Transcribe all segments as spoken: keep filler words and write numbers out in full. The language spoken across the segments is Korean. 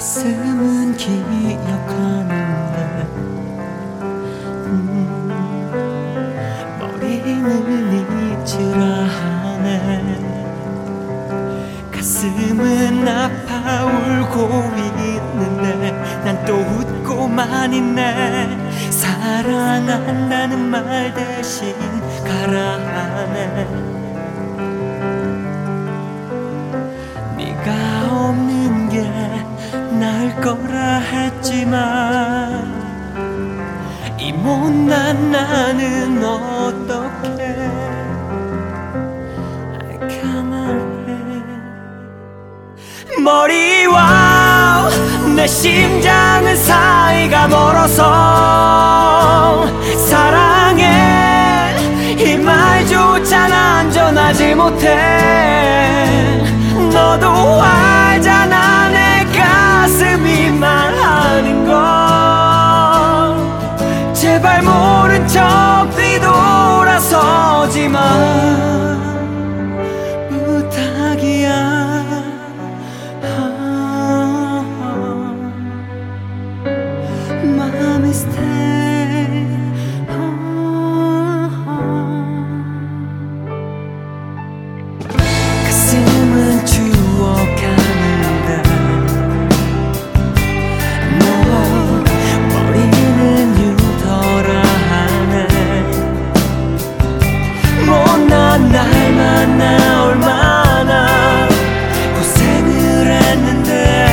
가슴은 기억하는데 음, 머리는 잊으라 하네. 가슴은 아파 울고 있는데 난 또 웃고만 있네. 사랑한다는 말 대신 가라 하네. 네가 없는 게 나을 거라 했지만 이 못난 나는 어떡해. 가만해. 머리와 내 심장은 사이가 멀어서 사랑해 이 말조차 난 전하지 못해. 너도 알잖아 내 가슴이 말하는 건. 제발 모른 척 뒤돌아서지 마. 부탁이야. My mistake. 가슴은 추억하는데 너 머리는 유더라 하네. 못난 날 만나 얼마나 고생을 했는데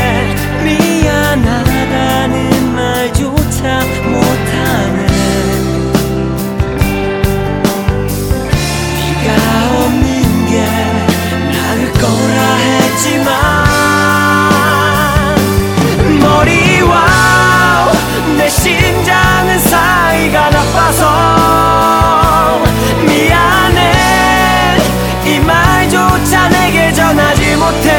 미안하다는 말조차 못하네. 네가 없는 게 나을 거라 했지만 머리와 내 심장은 사이가 나빠서 미안해 이 말조차 내게 전하지 못해.